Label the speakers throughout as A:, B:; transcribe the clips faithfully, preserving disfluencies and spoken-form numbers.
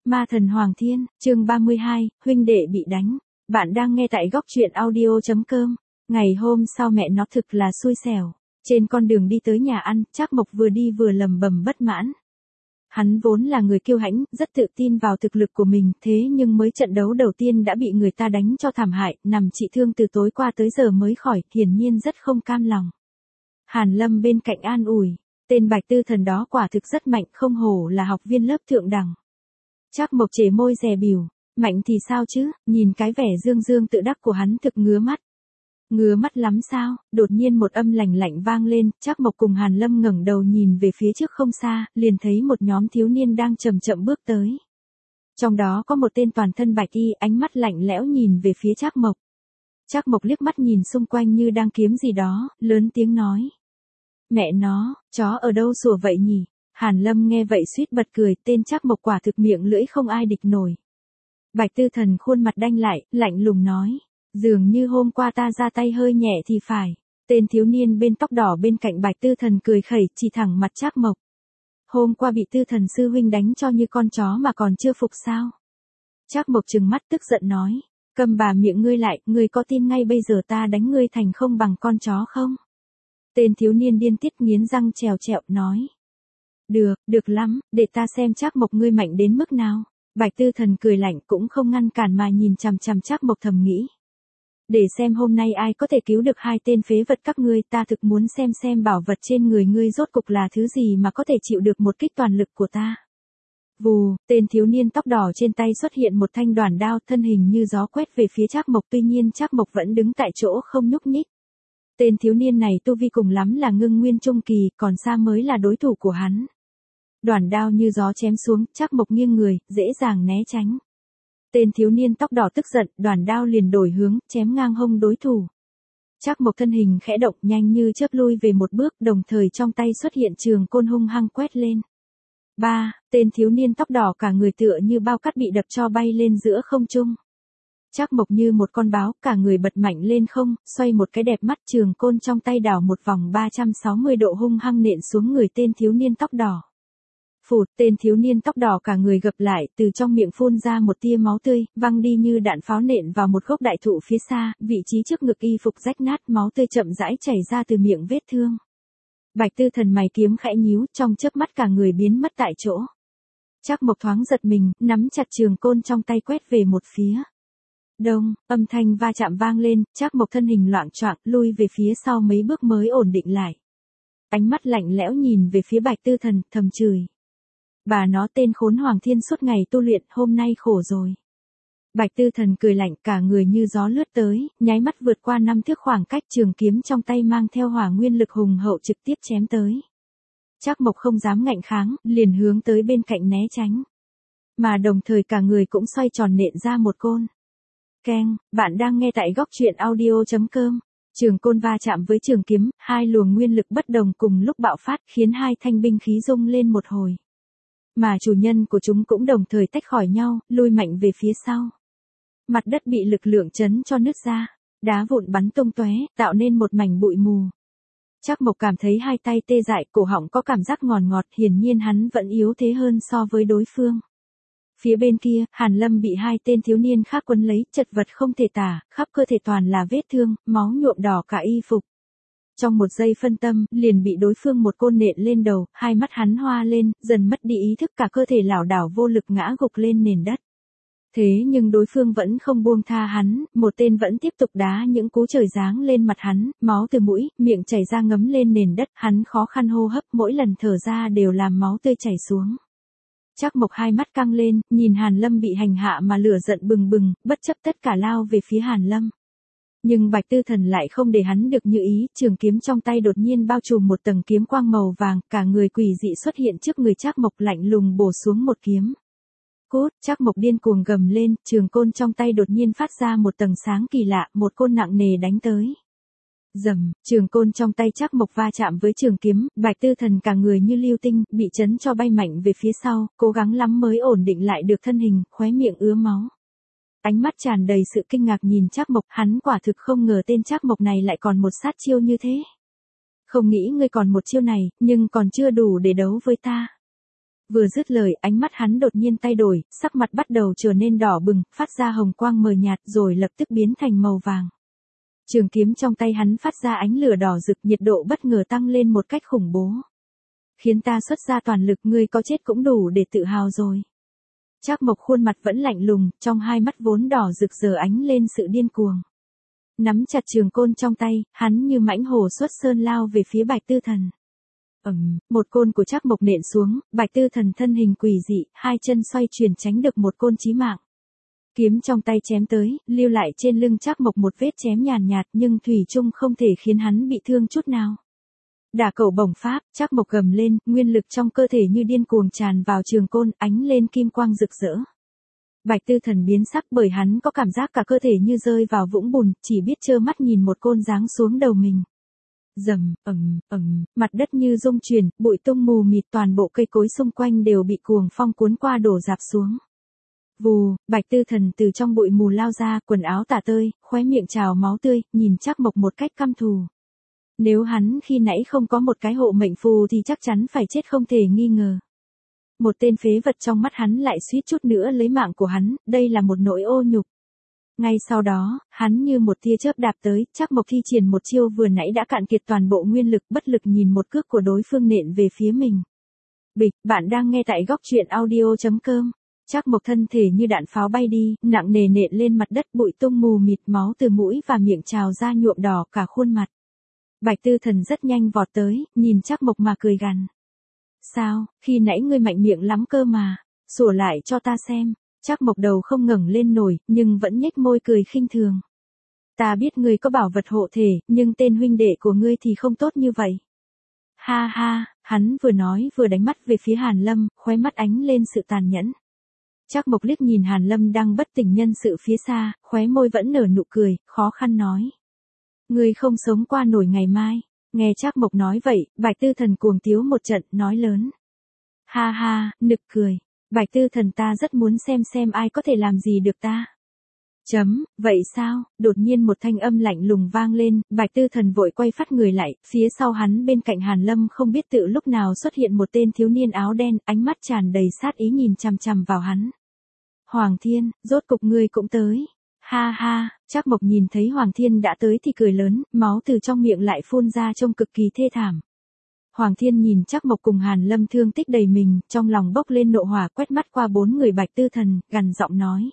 A: Ma thần Hoàng Thiên, chương ba mươi hai, huynh đệ bị đánh. Bạn đang nghe tại góc truyện audio chấm com. Ngày hôm sau mẹ nó thực là xui xẻo. Trên con đường đi tới nhà ăn, Trác Mộc vừa đi vừa lầm bầm bất mãn. Hắn vốn là người kiêu hãnh, rất tự tin vào thực lực của mình, thế nhưng mới trận đấu đầu tiên đã bị người ta đánh cho thảm hại, nằm trị thương từ tối qua tới giờ mới khỏi, hiển nhiên rất không cam lòng. Hàn Lâm bên cạnh an ủi, tên Bạch Tư Thần đó quả thực rất mạnh, không hổ là học viên lớp thượng đẳng. Trác Mộc chề môi dè bỉu, mạnh thì sao chứ, nhìn cái vẻ dương dương tự đắc của hắn thực ngứa mắt. Ngứa mắt lắm sao? Đột nhiên một âm lạnh lạnh vang lên, Trác Mộc cùng Hàn Lâm ngẩng đầu nhìn về phía trước không xa, liền thấy một nhóm thiếu niên đang chậm chậm bước tới. Trong đó có một tên toàn thân bạch y, ánh mắt lạnh lẽo nhìn về phía Trác Mộc. Trác Mộc liếc mắt nhìn xung quanh như đang kiếm gì đó, lớn tiếng nói: "Mẹ nó, chó ở đâu sủa vậy nhỉ?" Hàn Lâm nghe vậy suýt bật cười, tên Trác Mộc quả thực miệng lưỡi không ai địch nổi. Bạch Tư Thần khuôn mặt đanh lại, lạnh lùng nói: "Dường như hôm qua ta ra tay hơi nhẹ thì phải." Tên thiếu niên bên tóc đỏ bên cạnh Bạch Tư Thần cười khẩy, chỉ thẳng mặt Trác Mộc. "Hôm qua bị Tư Thần sư huynh đánh cho như con chó mà còn chưa phục sao?" Trác Mộc trừng mắt tức giận nói: "Câm bà miệng ngươi lại, ngươi có tin ngay bây giờ ta đánh ngươi thành không bằng con chó không?" Tên thiếu niên điên tiết nghiến răng trèo trẹo nói: "Được, được lắm, để ta xem Trác Mộc ngươi mạnh đến mức nào." Bạch Tư Thần cười lạnh cũng không ngăn cản mà nhìn chằm chằm Trác Mộc thầm nghĩ: "Để xem hôm nay ai có thể cứu được hai tên phế vật các ngươi, ta thực muốn xem xem bảo vật trên người ngươi rốt cục là thứ gì mà có thể chịu được một kích toàn lực của ta." Vù, tên thiếu niên tóc đỏ trên tay xuất hiện một thanh đoản đao, thân hình như gió quét về phía Trác Mộc, tuy nhiên Trác Mộc vẫn đứng tại chỗ không nhúc nhích. Tên thiếu niên này tu vi cùng lắm là ngưng nguyên trung kỳ, còn xa mới là đối thủ của hắn. Đoản đao như gió chém xuống, Trác Mộc nghiêng người, dễ dàng né tránh. Tên thiếu niên tóc đỏ tức giận, đoản đao liền đổi hướng, chém ngang hông đối thủ. Trác Mộc thân hình khẽ động, nhanh như chớp lui về một bước, đồng thời trong tay xuất hiện trường côn hung hăng quét lên. Ba, tên thiếu niên tóc đỏ cả người tựa như bao cát bị đập cho bay lên giữa không trung. Trác Mộc như một con báo, cả người bật mạnh lên không, xoay một cái đẹp mắt, trường côn trong tay đảo một vòng ba trăm sáu mươi độ hung hăng nện xuống người tên thiếu niên tóc đỏ. Phụt, tên thiếu niên tóc đỏ cả người gập lại, từ trong miệng phun ra một tia máu tươi, văng đi như đạn pháo nện vào một gốc đại thụ phía xa, vị trí trước ngực y phục rách nát, máu tươi chậm rãi chảy ra từ miệng vết thương. Bạch Tư Thần mày kiếm khẽ nhíu, trong chớp mắt cả người biến mất tại chỗ. Trác Mộc thoáng giật mình, nắm chặt trường côn trong tay quét về một phía. Đông, âm thanh va chạm vang lên, Trác Mộc thân hình loạng choạng lui về phía sau mấy bước mới ổn định lại. Ánh mắt lạnh lẽo nhìn về phía Bạch Tư Thần, thầm chửi: "Bà nó tên khốn Hoàng Thiên suốt ngày tu luyện, hôm nay khổ rồi." Bạch Tư Thần cười lạnh, cả người như gió lướt tới, nháy mắt vượt qua năm thước khoảng cách, trường kiếm trong tay mang theo hỏa nguyên lực hùng hậu trực tiếp chém tới. Trác Mộc không dám ngạnh kháng, liền hướng tới bên cạnh né tránh. Mà đồng thời cả người cũng xoay tròn nện ra một côn. Keng, bạn đang nghe tại góc truyện audio chấm com. Trường côn va chạm với trường kiếm, hai luồng nguyên lực bất đồng cùng lúc bạo phát, khiến hai thanh binh khí rung lên một hồi. Mà chủ nhân của chúng cũng đồng thời tách khỏi nhau, lui mạnh về phía sau. Mặt đất bị lực lượng chấn cho nứt ra, đá vụn bắn tung tóe, tạo nên một mảnh bụi mù. Trác Mộc cảm thấy hai tay tê dại, cổ họng có cảm giác ngọt ngọt, hiển nhiên hắn vẫn yếu thế hơn so với đối phương. Phía bên kia, Hàn Lâm bị hai tên thiếu niên khác quấn lấy, chật vật không thể tả, khắp cơ thể toàn là vết thương, máu nhuộm đỏ cả y phục. Trong một giây phân tâm, liền bị đối phương một côn nện lên đầu, hai mắt hắn hoa lên, dần mất đi ý thức, cả cơ thể lảo đảo vô lực ngã gục lên nền đất. Thế nhưng đối phương vẫn không buông tha hắn, một tên vẫn tiếp tục đá những cú trời giáng lên mặt hắn, máu từ mũi, miệng chảy ra ngấm lên nền đất, hắn khó khăn hô hấp, mỗi lần thở ra đều làm máu tươi chảy xuống. Trác Mộc hai mắt căng lên, nhìn Hàn Lâm bị hành hạ mà lửa giận bừng bừng, bất chấp tất cả lao về phía Hàn Lâm. Nhưng Bạch Tư Thần lại không để hắn được như ý, trường kiếm trong tay đột nhiên bao trùm một tầng kiếm quang màu vàng, cả người quỷ dị xuất hiện trước người Trác Mộc, lạnh lùng bổ xuống một kiếm. Cốt, Trác Mộc điên cuồng gầm lên, trường côn trong tay đột nhiên phát ra một tầng sáng kỳ lạ, một côn nặng nề đánh tới. Rầm, trường côn trong tay Trác Mộc va chạm với trường kiếm, Bạch Tư Thần cả người như lưu tinh, bị chấn cho bay mạnh về phía sau, cố gắng lắm mới ổn định lại được thân hình, khóe miệng ứa máu. Ánh mắt tràn đầy sự kinh ngạc nhìn Trác Mộc, hắn quả thực không ngờ tên Trác Mộc này lại còn một sát chiêu như thế. "Không nghĩ ngươi còn một chiêu này, nhưng còn chưa đủ để đấu với ta." Vừa dứt lời, ánh mắt hắn đột nhiên thay đổi, sắc mặt bắt đầu trở nên đỏ bừng, phát ra hồng quang mờ nhạt rồi lập tức biến thành màu vàng. Trường kiếm trong tay hắn phát ra ánh lửa đỏ rực, nhiệt độ bất ngờ tăng lên một cách khủng bố. Khiến ta xuất ra toàn lực, ngươi có chết cũng đủ để tự hào rồi. Trác Mộc khuôn mặt vẫn lạnh lùng, trong hai mắt vốn đỏ rực giờ ánh lên sự điên cuồng. Nắm chặt trường côn trong tay, hắn như mãnh hổ xuất sơn lao về phía Bạch Tư Thần. Ầm, một côn của Trác Mộc nện xuống, Bạch Tư Thần thân hình quỷ dị, hai chân xoay chuyển tránh được một côn chí mạng. Kiếm trong tay chém tới, lưu lại trên lưng Trác Mộc một vết chém nhàn nhạt, nhưng thủy chung không thể khiến hắn bị thương chút nào. Đả cẩu bổng pháp, Trác Mộc gầm lên, nguyên lực trong cơ thể như điên cuồng tràn vào trường côn, ánh lên kim quang rực rỡ. Bạch Tư Thần biến sắc bởi hắn có cảm giác cả cơ thể như rơi vào vũng bùn, chỉ biết trơ mắt nhìn một côn giáng xuống đầu mình. Rầm, ầm, ầm, mặt đất như rung chuyển, bụi tung mù mịt, toàn bộ cây cối xung quanh đều bị cuồng phong cuốn qua đổ rạp xuống. Vù, Bạch Tư Thần từ trong bụi mù lao ra, quần áo tả tơi, khóe miệng trào máu tươi, nhìn Trác Mộc một cách căm thù. Nếu hắn khi nãy không có một cái hộ mệnh phù thì chắc chắn phải chết không thể nghi ngờ. Một tên phế vật trong mắt hắn lại suýt chút nữa lấy mạng của hắn, đây là một nỗi ô nhục. Ngay sau đó, hắn như một tia chớp đạp tới, Trác Mộc thi triển một chiêu vừa nãy đã cạn kiệt toàn bộ nguyên lực, bất lực nhìn một cước của đối phương nện về phía mình. Bịch, bạn đang nghe tại góc truyện audio chấm com. Trác Mộc thân thể như đạn pháo bay đi, nặng nề nện lên mặt đất, bụi tung mù mịt, máu từ mũi và miệng trào ra nhuộm đỏ cả khuôn mặt. Bạch Tư Thần rất nhanh vọt tới, nhìn Trác Mộc mà cười gằn. Sao, khi nãy ngươi mạnh miệng lắm cơ mà, sủa lại cho ta xem. Trác Mộc đầu không ngẩng lên nổi, nhưng vẫn nhếch môi cười khinh thường. Ta biết ngươi có bảo vật hộ thể, nhưng tên huynh đệ của ngươi thì không tốt như vậy. Ha ha, hắn vừa nói vừa đánh mắt về phía Hàn Lâm, khóe mắt ánh lên sự tàn nhẫn. Trác Mộc liếc nhìn Hàn Lâm đang bất tỉnh nhân sự phía xa, khóe môi vẫn nở nụ cười, khó khăn nói. Ngươi không sống qua nổi ngày mai. Nghe Trác Mộc nói vậy, Bạch Tư Thần cuồng tiếu một trận, nói lớn. Ha ha, nực cười. Bạch Tư Thần, ta rất muốn xem xem ai có thể làm gì được ta. Chấm, vậy sao? Đột nhiên một thanh âm lạnh lùng vang lên, Bạch Tư Thần vội quay phát người lại, phía sau hắn bên cạnh Hàn Lâm không biết tự lúc nào xuất hiện một tên thiếu niên áo đen, ánh mắt tràn đầy sát ý nhìn chằm chằm vào hắn. Hoàng Thiên, rốt cục ngươi cũng tới. Ha ha, Trác Mộc nhìn thấy Hoàng Thiên đã tới thì cười lớn, máu từ trong miệng lại phun ra trông cực kỳ thê thảm. Hoàng Thiên nhìn Trác Mộc cùng Hàn Lâm thương tích đầy mình, trong lòng bốc lên nộ hỏa, quét mắt qua bốn người Bạch Tư Thần, gằn giọng nói.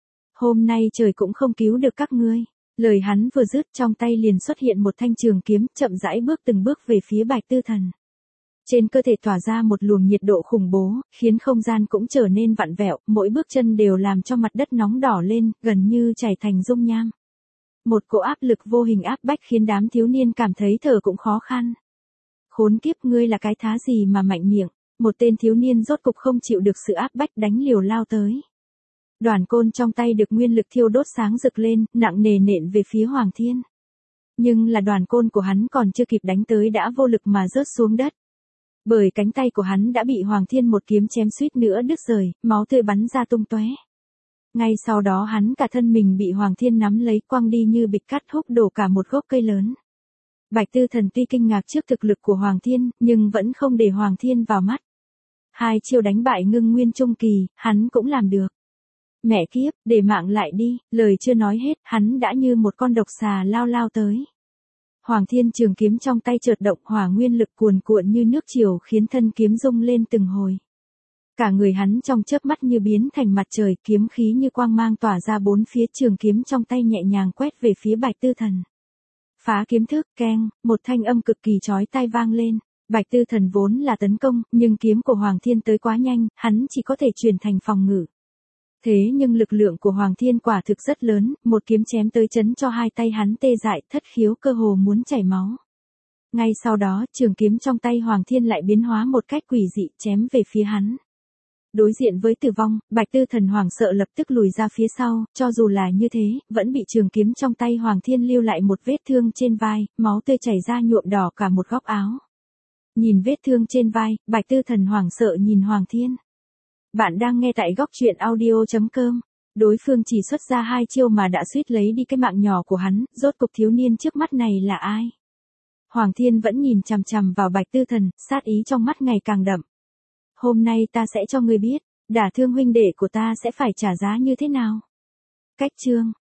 A: Hôm nay trời cũng không cứu được các ngươi. Lời hắn vừa dứt, trong tay liền xuất hiện một thanh trường kiếm, chậm rãi bước từng bước về phía Bạch Tư Thần. Trên cơ thể tỏa ra một luồng nhiệt độ khủng bố, khiến không gian cũng trở nên vặn vẹo, mỗi bước chân đều làm cho mặt đất nóng đỏ lên, gần như chảy thành dung nham. Một cỗ áp lực vô hình áp bách khiến đám thiếu niên cảm thấy thở cũng khó khăn. Khốn kiếp, ngươi là cái thá gì mà mạnh miệng? Một tên thiếu niên rốt cục không chịu được sự áp bách đánh liều lao tới. Đoàn côn trong tay được nguyên lực thiêu đốt sáng rực lên, nặng nề nện về phía Hoàng Thiên. Nhưng là đoàn côn của hắn còn chưa kịp đánh tới đã vô lực mà rớt xuống đất. Bởi cánh tay của hắn đã bị Hoàng Thiên một kiếm chém suýt nữa đứt rời, máu tươi bắn ra tung tóe. Ngay sau đó hắn cả thân mình bị Hoàng Thiên nắm lấy quăng đi như bịch cát, húc đổ cả một gốc cây lớn. Bạch Tư Thần tuy kinh ngạc trước thực lực của Hoàng Thiên, nhưng vẫn không để Hoàng Thiên vào mắt. Hai chiêu đánh bại ngưng nguyên trung kỳ, hắn cũng làm được. Mẹ kiếp, để mạng lại đi, lời chưa nói hết, hắn đã như một con độc xà lao lao tới. Hoàng Thiên trường kiếm trong tay chợt động, hỏa nguyên lực cuồn cuộn như nước triều khiến thân kiếm rung lên từng hồi. Cả người hắn trong chớp mắt như biến thành mặt trời, kiếm khí như quang mang tỏa ra bốn phía, trường kiếm trong tay nhẹ nhàng quét về phía Bạch Tư Thần. Phá kiếm thức, keng, một thanh âm cực kỳ chói tai vang lên. Bạch Tư Thần vốn là tấn công, nhưng kiếm của Hoàng Thiên tới quá nhanh, hắn chỉ có thể chuyển thành phòng ngự. Thế nhưng lực lượng của Hoàng Thiên quả thực rất lớn, một kiếm chém tới chấn cho hai tay hắn tê dại, thất khiếu cơ hồ muốn chảy máu. Ngay sau đó, trường kiếm trong tay Hoàng Thiên lại biến hóa một cách quỷ dị, chém về phía hắn. Đối diện với tử vong, Bạch Tư Thần hoảng sợ lập tức lùi ra phía sau, cho dù là như thế, vẫn bị trường kiếm trong tay Hoàng Thiên lưu lại một vết thương trên vai, máu tươi chảy ra nhuộm đỏ cả một góc áo. Nhìn vết thương trên vai, Bạch Tư Thần hoảng sợ nhìn Hoàng Thiên. Bạn đang nghe tại góc truyện audio chấm com. Đối phương chỉ xuất ra hai chiêu mà đã suýt lấy đi cái mạng nhỏ của hắn, rốt cục thiếu niên trước mắt này là ai? Hoàng Thiên vẫn nhìn chằm chằm vào Bạch Tư Thần, sát ý trong mắt ngày càng đậm. Hôm nay ta sẽ cho ngươi biết, đả thương huynh đệ của ta sẽ phải trả giá như thế nào. Cách chương